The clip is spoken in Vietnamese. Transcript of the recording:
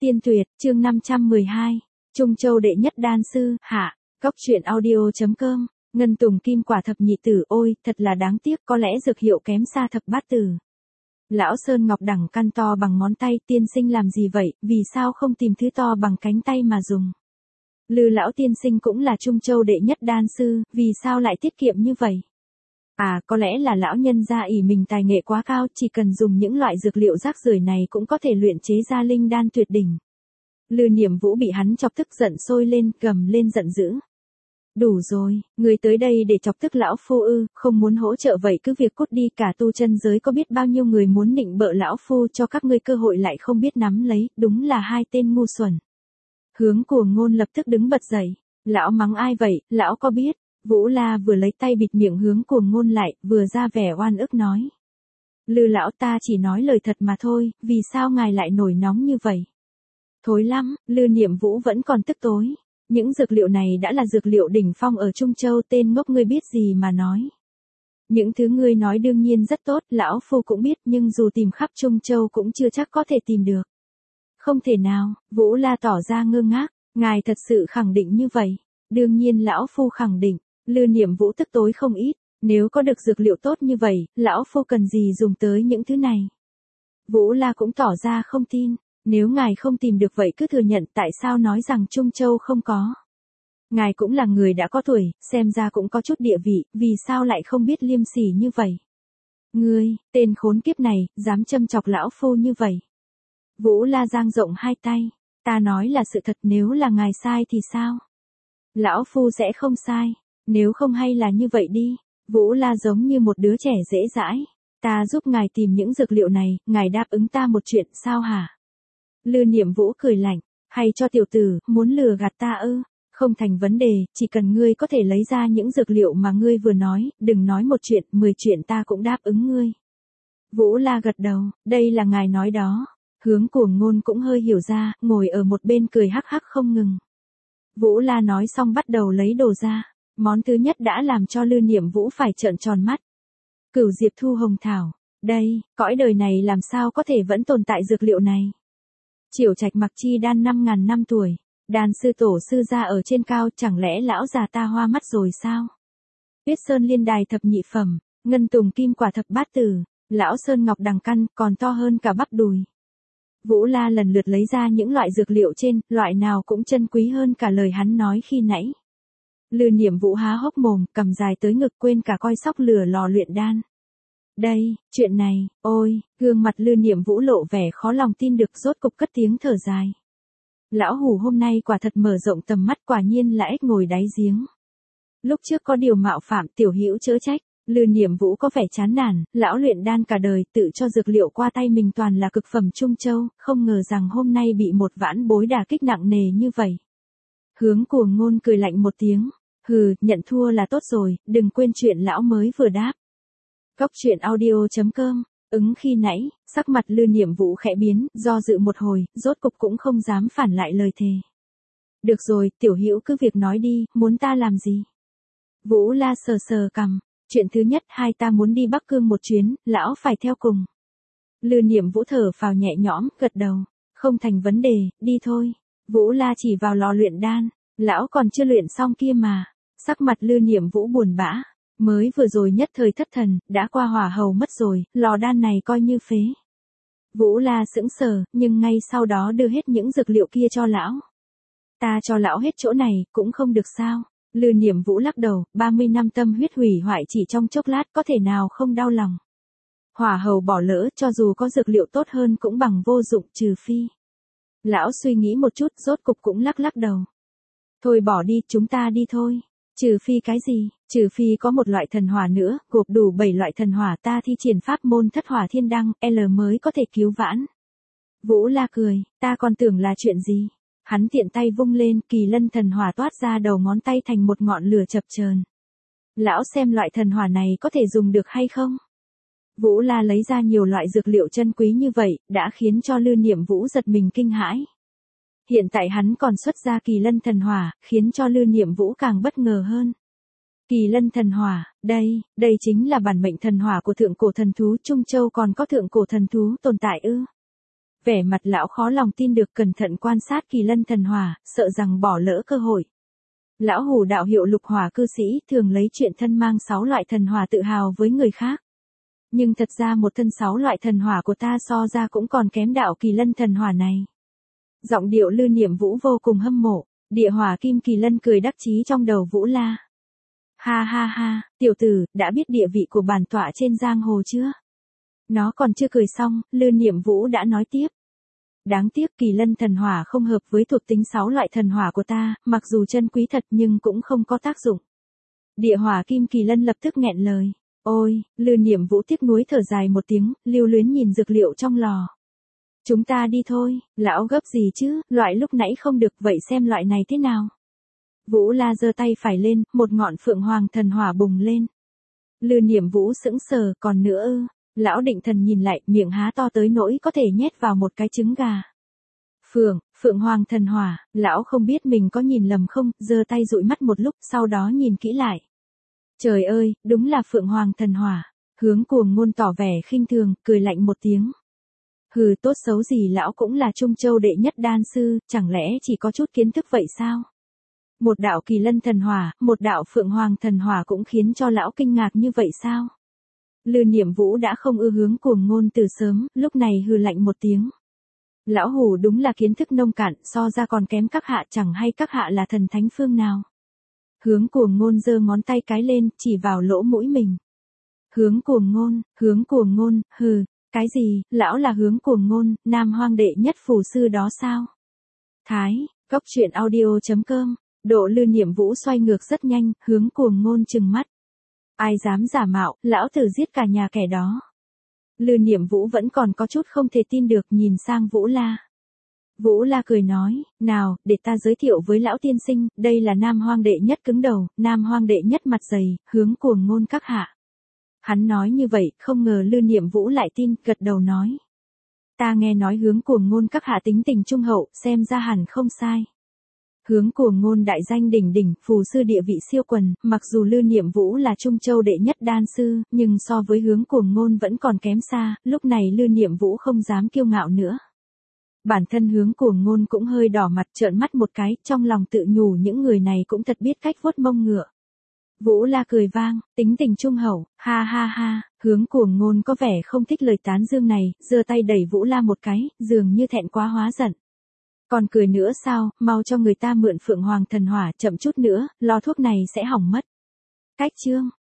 Tiên tuyệt, chương 512. Trung Châu đệ nhất đan sư, hạ. Góc truyện audio.com. Ngân Tùng Kim Quả thập nhị tử, ôi, thật là đáng tiếc, có lẽ dược hiệu kém xa thập bát tử. Lão Sơn Ngọc đẳng căn to bằng ngón tay, tiên sinh làm gì vậy, vì sao không tìm thứ to bằng cánh tay mà dùng? Lư lão tiên sinh cũng là Trung Châu đệ nhất đan sư, vì sao lại tiết kiệm như vậy? À, có lẽ là lão nhân gia ỷ mình tài nghệ quá cao, chỉ cần dùng những loại dược liệu rác rưởi này cũng có thể luyện chế ra linh đan tuyệt đỉnh. Lư Niệm Vũ bị hắn chọc tức giận sôi lên, gầm lên giận dữ. Đủ rồi, người tới đây để chọc tức lão phu ư, không muốn hỗ trợ vậy cứ việc cút đi, cả tu chân giới có biết bao nhiêu người muốn nịnh bợ lão phu, cho các ngươi cơ hội lại không biết nắm lấy, đúng là hai tên ngu xuẩn. Hướng Cuồng Ngôn lập tức đứng bật dậy. Lão mắng ai vậy, lão có biết? Vũ La vừa lấy tay bịt miệng Hướng Cuồng Ngôn lại, vừa ra vẻ oan ức nói. Lư lão, ta chỉ nói lời thật mà thôi, vì sao ngài lại nổi nóng như vậy? Thối lắm, Lư Niệm Vũ vẫn còn tức tối. Những dược liệu này đã là dược liệu đỉnh phong ở Trung Châu, tên ngốc ngươi biết gì mà nói. Những thứ ngươi nói đương nhiên rất tốt, lão phu cũng biết, nhưng dù tìm khắp Trung Châu cũng chưa chắc có thể tìm được. Không thể nào, Vũ La tỏ ra ngơ ngác, ngài thật sự khẳng định như vậy? Đương nhiên lão phu khẳng định. Lư Niệm Vũ tức tối không ít, nếu có được dược liệu tốt như vậy, lão phu cần gì dùng tới những thứ này? Vũ La cũng tỏ ra không tin, nếu ngài không tìm được vậy cứ thừa nhận, tại sao nói rằng Trung Châu không có? Ngài cũng là người đã có tuổi, xem ra cũng có chút địa vị, vì sao lại không biết liêm sỉ như vậy? Ngươi, tên khốn kiếp này, dám châm chọc lão phu như vậy? Vũ La dang rộng hai tay, ta nói là sự thật, nếu là ngài sai thì sao? Lão phu sẽ không sai. Nếu không hay là như vậy đi, Vũ La giống như một đứa trẻ dễ dãi. Ta giúp ngài tìm những dược liệu này, ngài đáp ứng ta một chuyện sao hả? Lư Niệm Vũ cười lạnh, hay cho tiểu tử, muốn lừa gạt ta ư? Không thành vấn đề, chỉ cần ngươi có thể lấy ra những dược liệu mà ngươi vừa nói, đừng nói một chuyện, 10 chuyện ta cũng đáp ứng ngươi. Vũ La gật đầu, đây là ngài nói đó. Hướng Cuồng Ngôn cũng hơi hiểu ra, ngồi ở một bên cười hắc hắc không ngừng. Vũ La nói xong bắt đầu lấy đồ ra. Món thứ nhất đã làm cho Lư Niệm Vũ phải trợn tròn mắt. Cửu Diệp Thu Hồng Thảo. Đây, cõi đời này làm sao có thể vẫn tồn tại dược liệu này? Triểu Trạch Mặc Chi đan 5.000 năm tuổi. Đan sư tổ sư ra ở trên cao, chẳng lẽ lão già ta hoa mắt rồi sao? Tuyết Sơn Liên Đài thập nhị phẩm. Ngân Tùng Kim Quả thập bát tử. Lão Sơn Ngọc đằng căn, còn to hơn cả bắp đùi. Vũ La lần lượt lấy ra những loại dược liệu trên, loại nào cũng chân quý hơn cả lời hắn nói khi nãy. Lư Niệm Vũ há hốc mồm, cầm dài tới ngực, quên cả coi sóc lửa lò luyện đan. Đây, chuyện này, ôi, gương mặt Lư Niệm Vũ lộ vẻ khó lòng tin được, rốt cục cất tiếng thở dài. Lão hủ hôm nay quả thật mở rộng tầm mắt, quả nhiên là ếch ngồi đáy giếng. Lúc trước có điều mạo phạm, tiểu hữu chớ trách. Lư Niệm Vũ có vẻ chán nản, lão luyện đan cả đời, tự cho dược liệu qua tay mình toàn là cực phẩm Trung Châu, không ngờ rằng hôm nay bị một vãn bối đả kích nặng nề như vậy. Hướng Cuồng Ngôn cười lạnh một tiếng. Hừ, nhận thua là tốt rồi, đừng quên chuyện lão mới vừa đáp. Góc truyện audio.com. Ứng khi nãy, sắc mặt Lư Niệm Vũ khẽ biến, do dự một hồi, rốt cục cũng không dám phản lại lời thề. Được rồi, tiểu hữu cứ việc nói đi, muốn ta làm gì? Vũ La sờ sờ cằm. Chuyện thứ nhất, hai ta muốn đi Bắc Cương một chuyến, lão phải theo cùng. Lư Niệm Vũ thở phào nhẹ nhõm, gật đầu. Không thành vấn đề, đi thôi. Vũ La chỉ vào lò luyện đan. Lão còn chưa luyện xong kia mà. Sắc mặt Lư Niệm Vũ buồn bã. Mới vừa rồi nhất thời thất thần, đã qua hỏa hầu mất rồi, lò đan này coi như phế. Vũ La sững sờ, nhưng ngay sau đó đưa hết những dược liệu kia cho lão. Ta cho lão hết chỗ này, cũng không được sao? Lư Niệm Vũ lắc đầu, 30 năm tâm huyết hủy hoại chỉ trong chốc lát, có thể nào không đau lòng. Hỏa hầu bỏ lỡ, cho dù có dược liệu tốt hơn cũng bằng vô dụng, trừ phi. Lão suy nghĩ một chút, rốt cục cũng lắc đầu. Thôi bỏ đi, chúng ta đi thôi. Trừ phi cái gì? Trừ phi có một loại thần hỏa nữa, gộp đủ 7 loại thần hỏa, ta thi triển pháp môn thất hỏa thiên đăng, L mới có thể cứu vãn. Vũ La cười, ta còn tưởng là chuyện gì? Hắn tiện tay vung lên, kỳ lân thần hỏa toát ra đầu ngón tay thành một ngọn lửa chập chờn. Lão xem loại thần hỏa này có thể dùng được hay không? Vũ La lấy ra nhiều loại dược liệu chân quý như vậy, đã khiến cho Lư Niệm Vũ giật mình kinh hãi. Hiện tại hắn còn xuất ra kỳ lân thần hỏa, khiến cho Lư Niệm Vũ càng bất ngờ hơn. Kỳ lân thần hỏa, đây chính là bản mệnh thần hỏa của thượng cổ thần thú Trung Châu, còn có thượng cổ thần thú tồn tại ư? Vẻ mặt lão khó lòng tin được cẩn thận quan sát kỳ lân thần hỏa, sợ rằng bỏ lỡ cơ hội. Lão Hủ đạo hiệu lục hỏa cư sĩ thường lấy chuyện thân mang 6 loại thần hỏa tự hào với người khác. Nhưng thật ra một thân 6 loại thần hỏa của ta so ra cũng còn kém đạo kỳ lân thần hỏa này. Giọng điệu Lư Niệm Vũ vô cùng hâm mộ, địa hỏa kim kỳ lân cười đắc chí trong đầu Vũ La. Ha ha ha, tiểu tử, đã biết địa vị của bản tọa trên giang hồ chưa? Nó còn chưa cười xong, Lư Niệm Vũ đã nói tiếp. Đáng tiếc kỳ lân thần hỏa không hợp với thuộc tính 6 loại thần hỏa của ta, mặc dù chân quý thật nhưng cũng không có tác dụng. Địa hỏa kim kỳ lân lập tức nghẹn lời. Ôi, Lư Niệm Vũ tiếc nuối thở dài một tiếng, lưu luyến nhìn dược liệu trong lò. Chúng ta đi thôi, lão gấp gì chứ, loại lúc nãy không được, vậy xem loại này thế nào. Vũ La giơ tay phải lên, một ngọn phượng hoàng thần hỏa bùng lên. Lư Niệm Vũ sững sờ, còn nữa ư? Lão định thần nhìn lại, miệng há to tới nỗi có thể nhét vào một cái trứng gà. Phượng hoàng thần hỏa, lão không biết mình có nhìn lầm không, giơ tay dụi mắt một lúc, sau đó nhìn kỹ lại. Trời ơi, đúng là Phượng hoàng thần hỏa. Hướng Cuồng Ngôn tỏ vẻ khinh thường, cười lạnh một tiếng. Hừ, tốt xấu gì lão cũng là Trung Châu đệ nhất đan sư, chẳng lẽ chỉ có chút kiến thức vậy sao? Một đạo kỳ lân thần hỏa, một đạo Phượng hoàng thần hỏa cũng khiến cho lão kinh ngạc như vậy sao? Lư Niệm Vũ đã không ưa Hướng Cuồng Ngôn từ sớm, lúc này hừ lạnh một tiếng. Lão Hủ đúng là kiến thức nông cạn, so ra còn kém các hạ, chẳng hay các hạ là thần thánh phương nào. Hướng Cuồng Ngôn giơ ngón tay cái lên, chỉ vào lỗ mũi mình. Hướng Cuồng Ngôn, hừ, cái gì, lão là Hướng Cuồng Ngôn, Nam Hoang đệ nhất phù sư đó sao? Thái, Góc Truyện Audio.com, độ Lư Niệm Vũ xoay ngược rất nhanh, Hướng Cuồng Ngôn trừng mắt. Ai dám giả mạo, lão tử giết cả nhà kẻ đó. Lư Niệm Vũ vẫn còn có chút không thể tin được, nhìn sang Vũ La. Vũ La cười nói, nào, để ta giới thiệu với lão tiên sinh, đây là Nam Hoang đệ nhất cứng đầu, Nam Hoang đệ nhất mặt dày, Hướng Cuồng Ngôn các hạ. Hắn nói như vậy, không ngờ Lư Niệm Vũ lại tin, gật đầu nói. Ta nghe nói Hướng Cuồng Ngôn các hạ tính tình trung hậu, xem ra hẳn không sai. Hướng Cuồng Ngôn đại danh đỉnh đỉnh, phù sư địa vị siêu quần, mặc dù Lư Niệm Vũ là Trung Châu đệ nhất đan sư, nhưng so với Hướng Cuồng Ngôn vẫn còn kém xa, lúc này Lư Niệm Vũ không dám kiêu ngạo nữa. Bản thân Hướng Cuồng Ngôn cũng hơi đỏ mặt, trợn mắt một cái, trong lòng tự nhủ những người này cũng thật biết cách vuốt mông ngựa. Vũ La cười vang, tính tình trung hậu, ha ha ha, Hướng Cuồng Ngôn có vẻ không thích lời tán dương này, giơ tay đẩy Vũ La một cái, dường như thẹn quá hóa giận. Còn cười nữa sao, mau cho người ta mượn Phượng Hoàng thần hỏa, chậm chút nữa, lò thuốc này sẽ hỏng mất. Cách chương